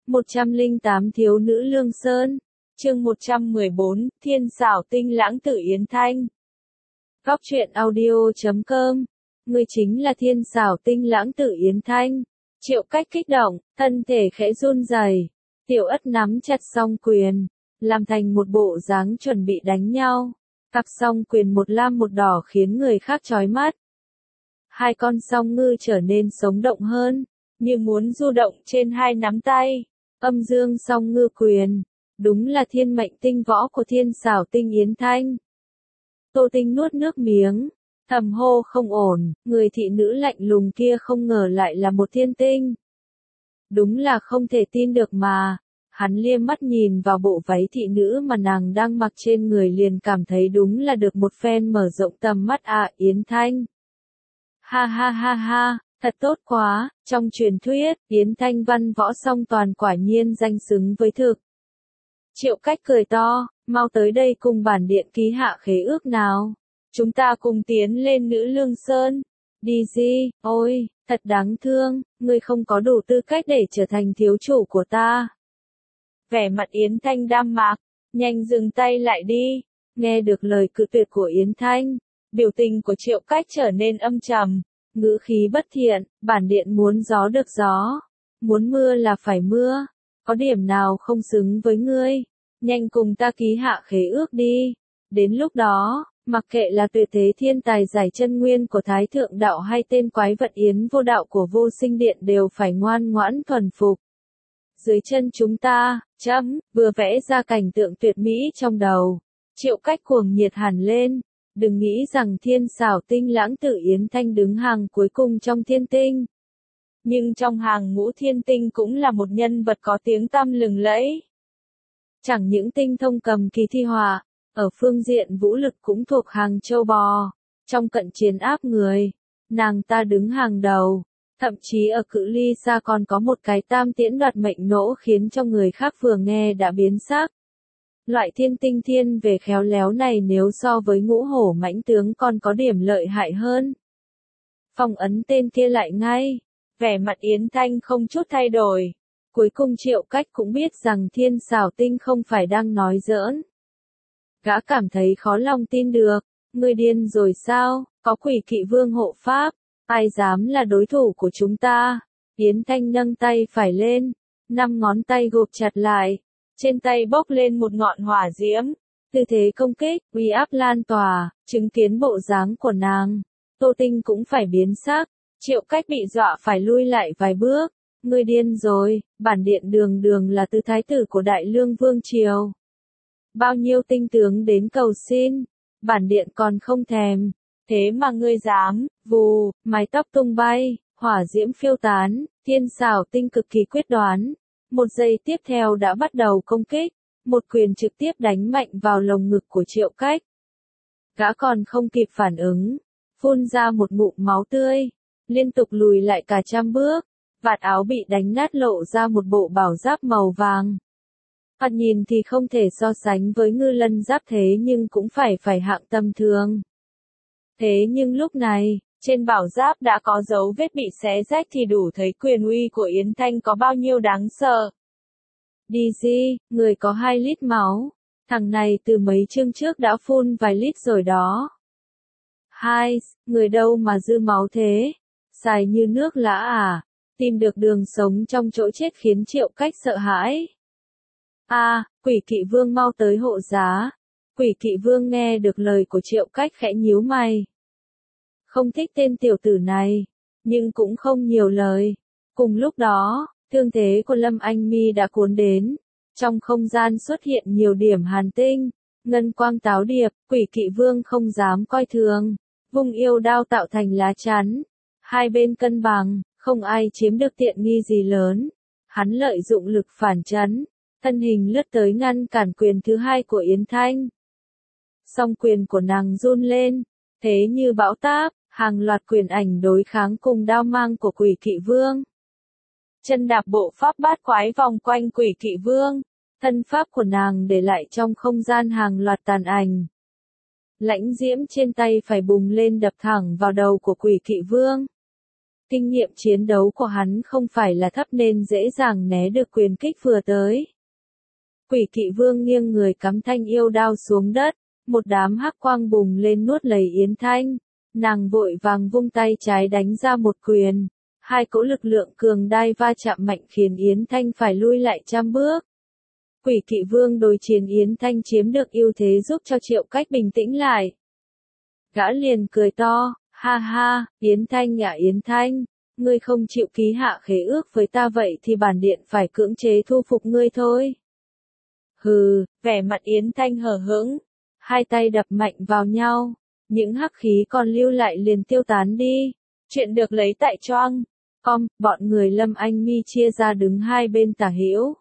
108 Thiếu nữ Lương Sơn. Chương 114, Thiên xảo tinh lãng tử Yến Thanh. Góc truyện audio.com. Người chính là thiên xảo tinh lãng tử Yến Thanh. Triệu Cách kích động, thân thể khẽ run rẩy. Tiểu Ất nắm chặt song quyền, làm thành một bộ dáng chuẩn bị đánh nhau. Cặp song quyền một lam một đỏ khiến người khác chói mắt. Hai con song ngư trở nên sống động hơn, như muốn du động trên hai nắm tay. Âm dương song ngư quyền, đúng là thiên mệnh tinh võ của thiên xảo tinh Yến Thanh. Tô Tinh nuốt nước miếng, thầm hô không ổn, người thị nữ lạnh lùng kia không ngờ lại là một thiên tinh. Đúng là không thể tin được mà. Hắn liếc mắt nhìn vào bộ váy thị nữ mà nàng đang mặc trên người liền cảm thấy đúng là được một phen mở rộng tầm mắt à Yến Thanh. Ha ha ha ha, thật tốt quá, trong truyền thuyết, Yến Thanh văn võ song toàn quả nhiên danh xứng với thực. Triệu Cách cười to, mau tới đây cùng bản điện ký hạ khế ước nào. Chúng ta cùng tiến lên Nữ Lương Sơn. Đi gì, ôi, thật đáng thương, ngươi không có đủ tư cách để trở thành thiếu chủ của ta. Vẻ mặt Yến Thanh đam mạc, nhanh dừng tay lại đi. Nghe được lời cự tuyệt của Yến Thanh, biểu tình của Triệu Cách trở nên âm trầm, ngữ khí bất thiện, bản điện muốn gió được gió, muốn mưa là phải mưa, có điểm nào không xứng với ngươi, nhanh cùng ta ký hạ khế ước đi. Đến lúc đó, mặc kệ là tuyệt thế thiên tài giải chân nguyên của Thái Thượng Đạo hay tên quái vật Yến Vô Đạo của Vô Sinh Điện đều phải ngoan ngoãn thuần phục. Dưới chân chúng ta, vừa vẽ ra cảnh tượng tuyệt mỹ trong đầu. Triệu Cách cuồng nhiệt hẳn lên, đừng nghĩ rằng thiên xảo tinh lãng tử Yến Thanh đứng hàng cuối cùng trong thiên tinh. Nhưng trong hàng ngũ thiên tinh cũng là một nhân vật có tiếng tăm lừng lẫy. Chẳng những tinh thông cầm kỳ thi họa, ở phương diện vũ lực cũng thuộc hàng châu bò. Trong cận chiến áp người, nàng ta đứng hàng đầu. Thậm chí ở cự ly xa còn có một cái tam tiễn đoạt mệnh nỗ khiến cho người khác vừa nghe đã biến sắc. Loại thiên tinh thiên về khéo léo này nếu so với ngũ hổ mãnh tướng còn có điểm lợi hại hơn. Phong ấn tên kia lại ngay, vẻ mặt Yến Thanh không chút thay đổi. Cuối cùng Triệu Cách cũng biết rằng thiên xảo tinh không phải đang nói giỡn. Gã cảm thấy khó lòng tin được, ngươi điên rồi sao, có Quỷ Kỵ Vương hộ pháp. Ai dám là đối thủ của chúng ta? Yến Thanh nâng tay phải lên, 5 ngón tay gộp chặt lại, trên tay bốc lên một ngọn hỏa diễm, tư thế công kích, uy áp lan tỏa, chứng kiến bộ dáng của nàng, Tô Tinh cũng phải biến sắc, Triệu Cách bị dọa phải lui lại vài bước, ngươi điên rồi, bản điện đường đường là tứ thái tử của Đại Lương Vương Triều. Bao nhiêu tinh tướng đến cầu xin, bản điện còn không thèm. Thế mà ngươi dám, vù, mái tóc tung bay, hỏa diễm phiêu tán, thiên xảo tinh cực kỳ quyết đoán. Một giây tiếp theo đã bắt đầu công kích, một quyền trực tiếp đánh mạnh vào lồng ngực của Triệu Cách. Gã còn không kịp phản ứng, phun ra một ngụm máu tươi, liên tục lùi lại cả trăm bước, vạt áo bị đánh nát lộ ra một bộ bảo giáp màu vàng. Thoạt nhìn thì không thể so sánh với ngư lân giáp thế nhưng cũng phải hạng tầm thường. Thế nhưng lúc này, trên bảo giáp đã có dấu vết bị xé rách thì đủ thấy quyền uy của Yến Thanh có bao nhiêu đáng sợ. Đi gì, người có 2 lít máu, thằng này từ mấy chương trước đã phun vài lít rồi đó. Người đâu mà dư máu thế, xài như nước lã à, tìm được đường sống trong chỗ chết khiến Triệu Cách sợ hãi. Quỷ Kỵ Vương mau tới hộ giá. Quỷ Kỵ Vương nghe được lời của Triệu Cách khẽ nhíu mày. Không thích tên tiểu tử này, nhưng cũng không nhiều lời. Cùng lúc đó, thương thế của Lâm Anh Mi đã cuốn đến. Trong không gian xuất hiện nhiều điểm hàn tinh, ngân quang táo điệp, Quỷ Kỵ Vương không dám coi thường. Vung yêu đao tạo thành lá chắn. Hai bên cân bằng, không ai chiếm được tiện nghi gì lớn. Hắn lợi dụng lực phản chấn, thân hình lướt tới ngăn cản quyền thứ 2 của Yến Thanh. Song quyền của nàng run lên, thế như bão táp, hàng loạt quyền ảnh đối kháng cùng đao mang của Quỷ Kỵ Vương. Chân đạp bộ pháp bát quái vòng quanh Quỷ Kỵ Vương, thân pháp của nàng để lại trong không gian hàng loạt tàn ảnh. Lãnh diễm trên tay phải bùng lên đập thẳng vào đầu của Quỷ Kỵ Vương. Kinh nghiệm chiến đấu của hắn không phải là thấp nên dễ dàng né được quyền kích vừa tới. Quỷ Kỵ Vương nghiêng người cắm thanh yêu đao xuống đất, một đám hắc quang bùng lên nuốt lấy Yến Thanh. Nàng vội vàng vung tay trái đánh ra một quyền. Hai cỗ lực lượng cường đai va chạm mạnh khiến Yến Thanh phải lui lại trăm bước. Quỷ Kỵ Vương đối chiến Yến Thanh chiếm được ưu thế giúp cho Triệu Cách bình tĩnh lại. Gã liền cười to, ha ha, Yến Thanh à Yến Thanh, ngươi không chịu ký hạ khế ước với ta vậy thì bản điện phải cưỡng chế thu phục ngươi thôi. Hừ, vẻ mặt Yến Thanh hờ hững, hai tay đập mạnh vào nhau, những hắc khí còn lưu lại liền tiêu tán đi. Chuyện được lấy tại Choang. Bọn người Lâm Anh Mi chia ra đứng hai bên tả hữu.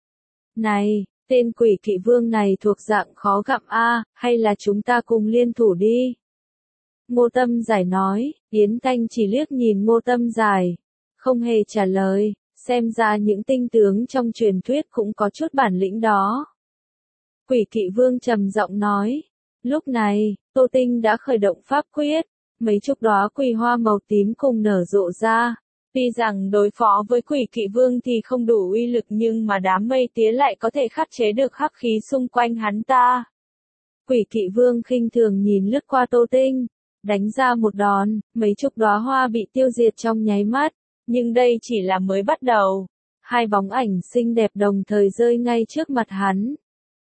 Này, tên Quỷ Kỵ Vương này thuộc dạng khó gặm a, hay là chúng ta cùng liên thủ đi? Ngô Tâm Giải nói. Yến Thanh chỉ liếc nhìn Ngô Tâm Giải, không hề trả lời, xem ra những tinh tướng trong truyền thuyết cũng có chút bản lĩnh đó. Quỷ Kỵ Vương trầm giọng nói. Lúc này, Tô Tinh đã khởi động pháp quyết, mấy chục đóa quỳ hoa màu tím cùng nở rộ ra. Tuy rằng đối phó với Quỷ Kỵ Vương thì không đủ uy lực nhưng mà đám mây tía lại có thể khắc chế được hắc khí xung quanh hắn ta. Quỷ Kỵ Vương khinh thường nhìn lướt qua Tô Tinh, đánh ra một đòn, mấy chục đóa hoa bị tiêu diệt trong nháy mắt, nhưng đây chỉ là mới bắt đầu. Hai bóng ảnh xinh đẹp đồng thời rơi ngay trước mặt hắn.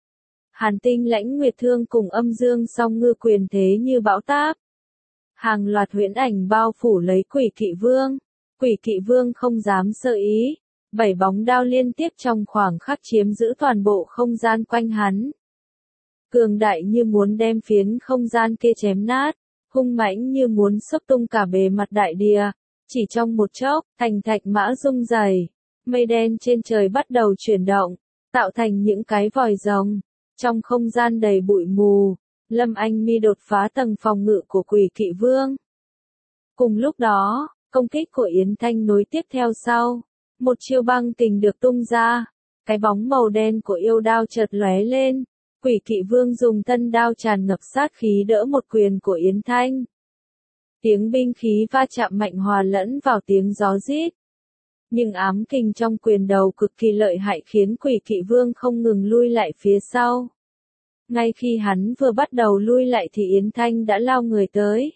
Hàn Tinh Lãnh Nguyệt Thương cùng Âm Dương Song Ngư quyền thế như bão táp. Hàng loạt huyễn ảnh bao phủ lấy Quỷ Kỵ Vương. Quỷ Kỵ Vương không dám sơ ý. 7 bóng đao liên tiếp trong khoảng khắc chiếm giữ toàn bộ không gian quanh hắn. Cường đại như muốn đem phiến không gian kia chém nát, hung mãnh như muốn xốc tung cả bề mặt đại địa. Chỉ trong một chốc, thành thạch mã rung rẩy, mây đen trên trời bắt đầu chuyển động, tạo thành những cái vòi rồng. Trong không gian đầy bụi mù, Lâm Anh Mi đột phá tầng phòng ngự của Quỷ Kỵ Vương. Cùng lúc đó, công kích của Yến Thanh nối tiếp theo sau. Một chiêu băng kình được tung ra, cái bóng màu đen của yêu đao chợt lóe lên. Quỷ Kỵ Vương dùng thân đao tràn ngập sát khí đỡ một quyền của Yến Thanh. Tiếng binh khí va chạm mạnh hòa lẫn vào tiếng gió rít. Nhưng ám kình trong quyền đầu cực kỳ lợi hại khiến Quỷ Kỵ Vương không ngừng lui lại phía sau. Ngay khi hắn vừa bắt đầu lui lại thì Yến Thanh đã lao người tới.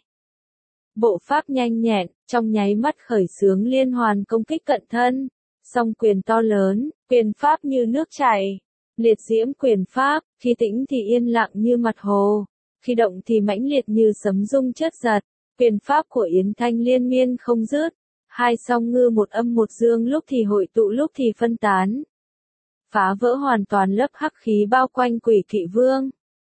Bộ pháp nhanh nhẹn, trong nháy mắt khởi xướng liên hoàn công kích cận thân. Song quyền to lớn, quyền pháp như nước chảy. Liệt diễm quyền pháp, khi tĩnh thì yên lặng như mặt hồ. Khi động thì mãnh liệt như sấm rung chớt giật. Quyền pháp của Yến Thanh liên miên không dứt. Hai song ngư một âm một dương lúc thì hội tụ lúc thì phân tán. Phá vỡ hoàn toàn lớp hắc khí bao quanh Quỷ Kỵ Vương.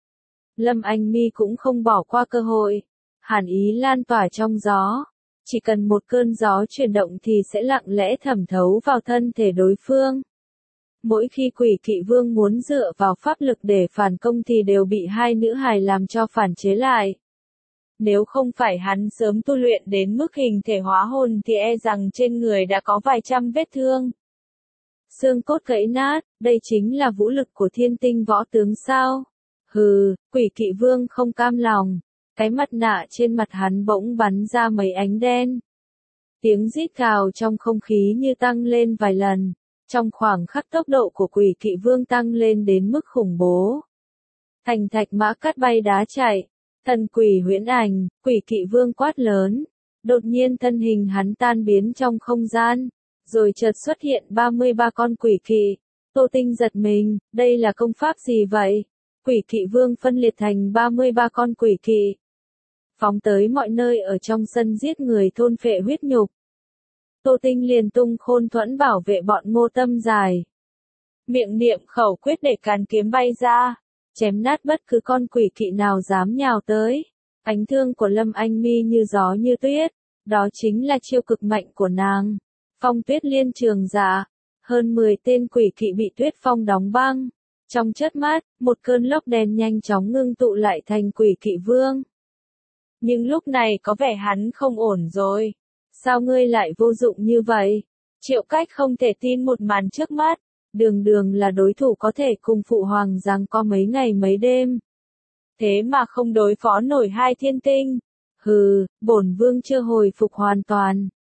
Lâm Anh Mi cũng không bỏ qua cơ hội. Hàn ý lan tỏa trong gió. Chỉ cần một cơn gió chuyển động thì sẽ lặng lẽ thẩm thấu vào thân thể đối phương. Mỗi khi Quỷ Kỵ Vương muốn dựa vào pháp lực để phản công thì đều bị hai nữ hài làm cho phản chế lại. Nếu không phải hắn sớm tu luyện đến mức hình thể hóa hồn thì e rằng trên người đã có vài trăm vết thương. Xương cốt gãy nát, đây chính là vũ lực của thiên tinh võ tướng sao? Hừ, Quỷ Kỵ Vương không cam lòng. Cái mặt nạ trên mặt hắn bỗng bắn ra mấy ánh đen. Tiếng rít gào trong không khí như tăng lên vài lần. Trong khoảng khắc tốc độ của Quỷ Kỵ Vương tăng lên đến mức khủng bố. Thành thạch mã cắt bay đá chạy. Thần quỷ huyễn ảnh, Quỷ Kỵ Vương quát lớn. Đột nhiên thân hình hắn tan biến trong không gian. Rồi chợt xuất hiện 33 con quỷ kỵ. Tô Tinh giật mình, đây là công pháp gì vậy? Quỷ Kỵ Vương phân liệt thành 33 con quỷ kỵ. Phóng tới mọi nơi ở trong sân giết người thôn phệ huyết nhục. Tô Tinh liền tung khôn thuẫn bảo vệ bọn Ngô Tâm Giải. Miệng niệm khẩu quyết để càn kiếm bay ra, chém nát bất cứ con quỷ kỵ nào dám nhào tới. Ánh thương của Lâm Anh Mi như gió như tuyết, đó chính là chiêu cực mạnh của nàng. Phong tuyết liên trường giả, hơn 10 tên quỷ kỵ bị tuyết phong đóng băng. Trong chớp mắt, một cơn lốc đen nhanh chóng ngưng tụ lại thành Quỷ Kỵ Vương. Nhưng lúc này có vẻ hắn không ổn rồi. Sao ngươi lại vô dụng như vậy? Triệu Cách không thể tin một màn trước mắt. Đường đường là đối thủ có thể cùng Phụ Hoàng giằng co mấy ngày mấy đêm. Thế mà không đối phó nổi hai thiên tinh. Hừ, bổn vương chưa hồi phục hoàn toàn.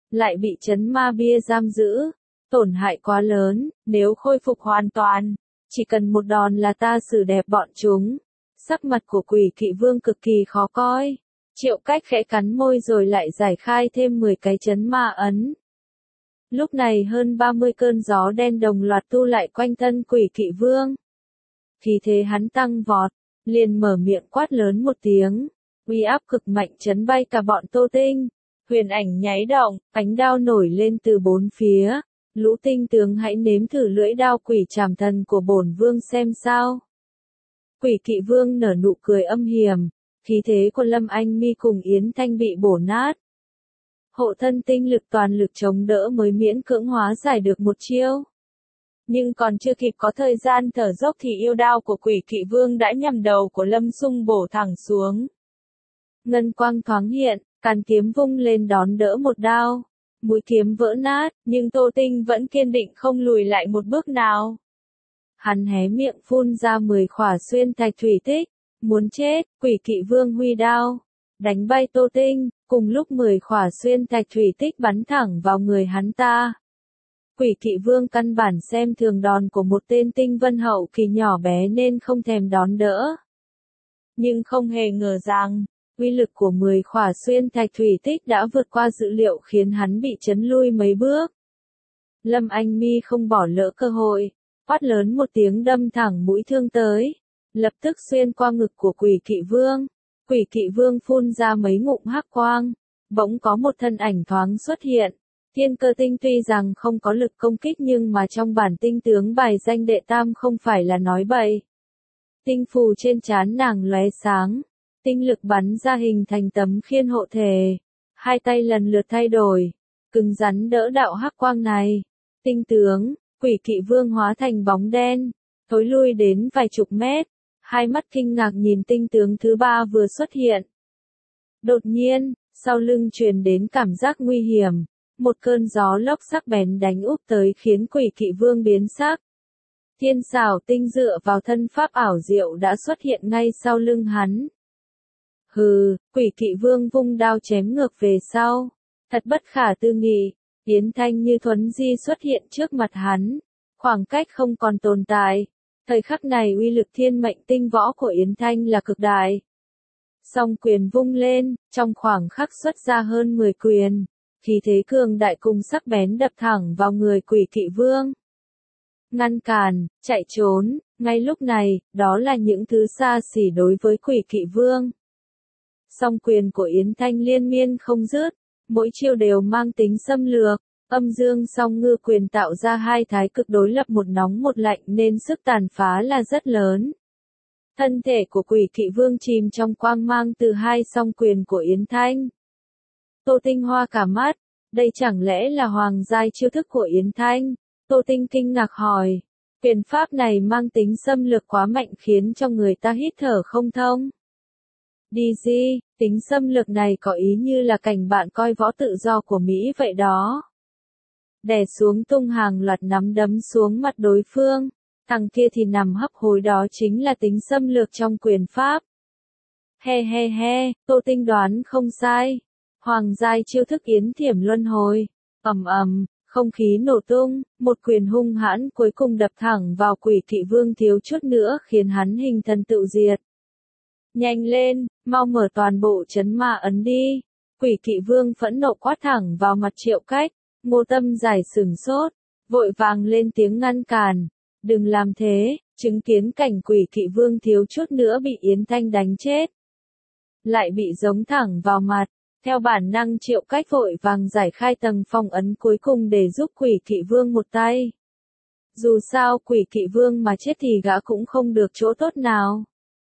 lại bị trấn ma bia giam giữ, tổn hại quá lớn, nếu khôi phục hoàn toàn, chỉ cần một đòn là ta xử đẹp bọn chúng. Sắc mặt của Quỷ Kỵ Vương cực kỳ khó coi. Triệu Cách khẽ cắn môi rồi lại giải khai thêm 10 cái trấn ma ấn. Lúc này hơn 30 cơn gió đen đồng loạt tu lại quanh thân Quỷ Kỵ Vương. Khí thế hắn tăng vọt, liền mở miệng quát lớn một tiếng, uy áp cực mạnh chấn bay cả bọn Tô Tinh. Huyền ảnh nháy động, ánh đao nổi lên từ bốn phía. Lũ tinh tướng hãy nếm thử lưỡi đao quỷ trảm thần của bổn vương xem sao. Quỷ Kỵ Vương nở nụ cười âm hiểm, khí thế của Lâm Anh Mi cùng Yến Thanh bị bổ nát. Hộ thân tinh lực toàn lực chống đỡ mới miễn cưỡng hóa giải được một chiêu. Nhưng còn chưa kịp có thời gian thở dốc thì yêu đao của Quỷ Kỵ Vương đã nhằm đầu của Lâm Xung bổ thẳng xuống. Ngân quang thoáng hiện, càn kiếm vung lên đón đỡ một đao. Mũi kiếm vỡ nát, nhưng Tô Tinh vẫn kiên định không lùi lại một bước nào. Hắn hé miệng phun ra 10 khỏa xuyên thạch thủy tích. Muốn chết, Quỷ Kỵ Vương huy đao, đánh bay Tô Tinh, cùng lúc 10 khỏa xuyên thạch thủy tích bắn thẳng vào người hắn ta. Quỷ Kỵ Vương căn bản xem thường đòn của một tên tinh vân hậu kỳ nhỏ bé nên không thèm đón đỡ. Nhưng không hề ngờ rằng, uy lực của 10 khỏa xuyên thạch thủy tích đã vượt qua dự liệu khiến hắn bị chấn lui mấy bước. Lâm Anh Mi không bỏ lỡ cơ hội, quát lớn một tiếng đâm thẳng mũi thương tới, lập tức xuyên qua ngực của Quỷ Kỵ Vương. Quỷ Kỵ Vương phun ra mấy ngụm hắc quang, bỗng có một thân ảnh thoáng xuất hiện. Thiên Cơ Tinh tuy rằng không có lực công kích nhưng mà trong bản tinh tướng bài danh đệ tam không phải là nói bậy. Tinh phù trên trán nàng lóe sáng, tinh lực bắn ra hình thành tấm khiên hộ thể. Hai tay lần lượt thay đổi, cứng rắn đỡ đạo hắc quang này. Tinh tướng, Quỷ Kỵ Vương hóa thành bóng đen, thối lui đến vài chục mét. Hai mắt kinh ngạc nhìn tinh tướng thứ ba vừa xuất hiện. Đột nhiên, sau lưng truyền đến cảm giác nguy hiểm. Một cơn gió lốc sắc bén đánh úp tới khiến Quỷ Kỵ Vương biến sắc. Thiên xảo tinh dựa vào thân pháp ảo diệu đã xuất hiện ngay sau lưng hắn. Hừ, Quỷ Kỵ Vương vung đao chém ngược về sau. Thật bất khả tư nghị, Yến Thanh như thuấn di xuất hiện trước mặt hắn. Khoảng cách không còn tồn tại. Thời khắc này uy lực thiên mệnh tinh võ của Yến Thanh là cực đại. Song quyền vung lên, trong khoảng khắc xuất ra hơn 10 quyền. Khí thế cường đại cùng sắc bén đập thẳng vào người Quỷ Kỵ Vương. Ngăn cản, chạy trốn, ngay lúc này, đó là những thứ xa xỉ đối với Quỷ Kỵ Vương. Song quyền của Yến Thanh liên miên không dứt, mỗi chiêu đều mang tính xâm lược. Âm dương song ngư quyền tạo ra hai thái cực đối lập một nóng một lạnh nên sức tàn phá là rất lớn. Thân thể của Quỷ Kỵ Vương chìm trong quang mang từ hai song quyền của Yến Thanh. Tô Tinh hoa cả mắt, đây chẳng lẽ là hoàng giai chiêu thức của Yến Thanh? Tô Tinh kinh ngạc hỏi, quyền pháp này mang tính xâm lược quá mạnh khiến cho người ta hít thở không thông. Đi gì, tính xâm lược này có ý như là cảnh bạn coi võ tự do của Mỹ vậy đó. Đè xuống tung hàng loạt nắm đấm xuống mặt đối phương, thằng kia thì nằm hấp hối, đó chính là tính xâm lược trong quyền pháp. He he he, Tô Tinh đoán không sai. Hoàng giai chiêu thức Yến Thiểm luân hồi. Ầm ầm, không khí nổ tung, một quyền hung hãn cuối cùng đập thẳng vào Quỷ Kỵ Vương thiếu chút nữa khiến hắn hình thần tự diệt. Nhanh lên, mau mở toàn bộ trấn ma ấn đi. Quỷ Kỵ Vương phẫn nộ quát thẳng vào mặt Triệu Cách. Ngô Tâm Giải sửng sốt, vội vàng lên tiếng ngăn cản. Đừng làm thế, chứng kiến cảnh Quỷ Kỵ Vương thiếu chút nữa bị Yến Thanh đánh chết. Lại bị giống thẳng vào mặt. Theo bản năng Triệu Cách vội vàng giải khai tầng phong ấn cuối cùng để giúp Quỷ Kỵ Vương một tay. Dù sao Quỷ Kỵ Vương mà chết thì gã cũng không được chỗ tốt nào.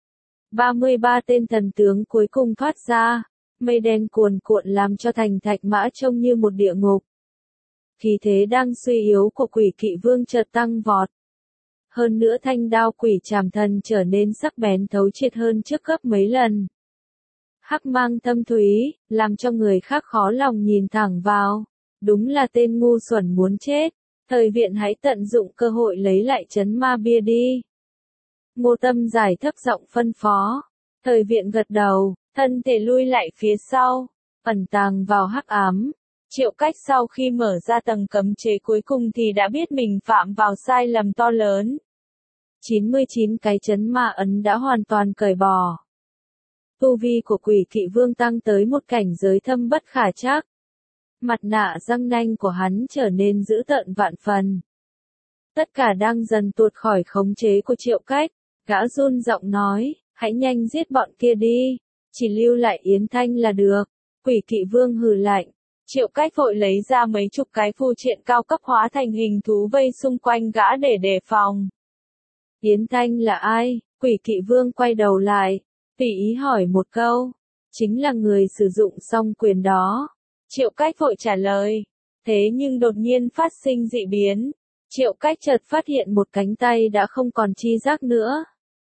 33 tên thần tướng cuối cùng thoát ra, mây đen cuồn cuộn làm cho thành Thạch Mã trông như một địa ngục. Khí thế đang suy yếu của Quỷ Kỵ Vương chợt tăng vọt. Hơn nữa thanh đao quỷ trảm thần trở nên sắc bén thấu triệt hơn trước gấp mấy lần. Hắc mang thâm thúy, làm cho người khác khó lòng nhìn thẳng vào. Đúng là tên ngu xuẩn muốn chết. Thời viện hãy tận dụng cơ hội lấy lại trấn ma bia đi. Ngô Tâm Giải thấp giọng phân phó. Thời viện gật đầu, thân thể lui lại phía sau, ẩn tàng vào hắc ám. Triệu Cách sau khi mở ra tầng cấm chế cuối cùng thì đã biết mình phạm vào sai lầm to lớn. 99 cái chấn ma ấn đã hoàn toàn cởi bỏ. Tu vi của Quỷ Kỵ Vương tăng tới một cảnh giới thâm bất khả trắc. Mặt nạ răng nanh của hắn trở nên dữ tợn vạn phần. Tất cả đang dần tuột khỏi khống chế của Triệu Cách, gã run giọng nói, hãy nhanh giết bọn kia đi, chỉ lưu lại Yến Thanh là được. Quỷ Kỵ Vương hừ lạnh, Triệu Cách vội lấy ra mấy chục cái phù triện cao cấp hóa thành hình thú vây xung quanh gã để đề phòng. Yến Thanh là ai? Quỷ Kỵ Vương quay đầu lại, tùy ý hỏi một câu, chính là người sử dụng song quyền đó. Triệu Cách vội trả lời, thế nhưng đột nhiên phát sinh dị biến. Triệu Cách chợt phát hiện một cánh tay đã không còn chi giác nữa.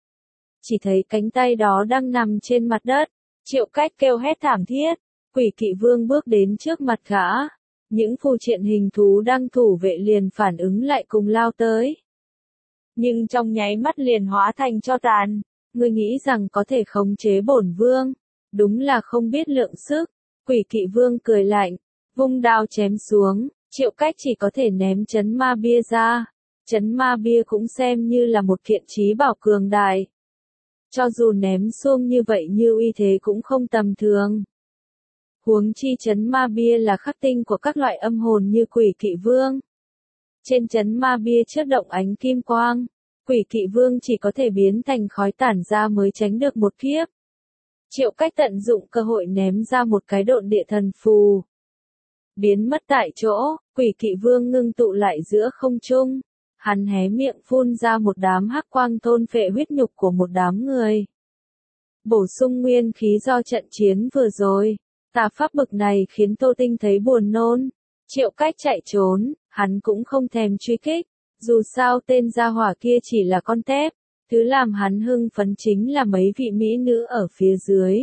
Chỉ thấy cánh tay đó đang nằm trên mặt đất. Triệu Cách kêu hét thảm thiết. Quỷ Kỵ Vương bước đến trước mặt gã. Những phù triện hình thú đang thủ vệ liền phản ứng lại cùng lao tới. Nhưng trong nháy mắt liền hóa thành tro tàn. Ngươi nghĩ rằng có thể khống chế bổn vương. Đúng là không biết lượng sức. Quỷ Kỵ Vương cười lạnh. Vung đao chém xuống. Triệu Cách chỉ có thể ném chấn ma bia ra. Chấn ma bia cũng xem như là một kiện trí bảo cường đại. Cho dù ném xuông như vậy như uy thế cũng không tầm thường. Huống chi chấn ma bia là khắc tinh của các loại âm hồn như Quỷ Kỵ Vương. Trên chấn ma bia chớp động ánh kim quang. Quỷ Kỵ Vương chỉ có thể biến thành khói tản ra mới tránh được một kiếp. Triệu Cách tận dụng cơ hội ném ra một cái độn địa thần phù. Biến mất tại chỗ, Quỷ Kỵ Vương ngưng tụ lại giữa không trung. Hắn hé miệng phun ra một đám hắc quang thôn phệ huyết nhục của một đám người. Bổ sung nguyên khí do trận chiến vừa rồi. Tà pháp bực này khiến Tô Tinh thấy buồn nôn. Triệu Cách chạy trốn, hắn cũng không thèm truy kích. Dù sao tên gia hỏa kia chỉ là con tép. Thứ làm hắn hưng phấn chính là mấy vị mỹ nữ ở phía dưới.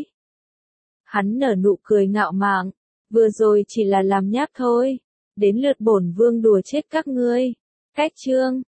Hắn nở nụ cười ngạo mạn. Vừa rồi chỉ là làm nháp thôi. Đến lượt bổn vương đùa chết các ngươi. Cách chương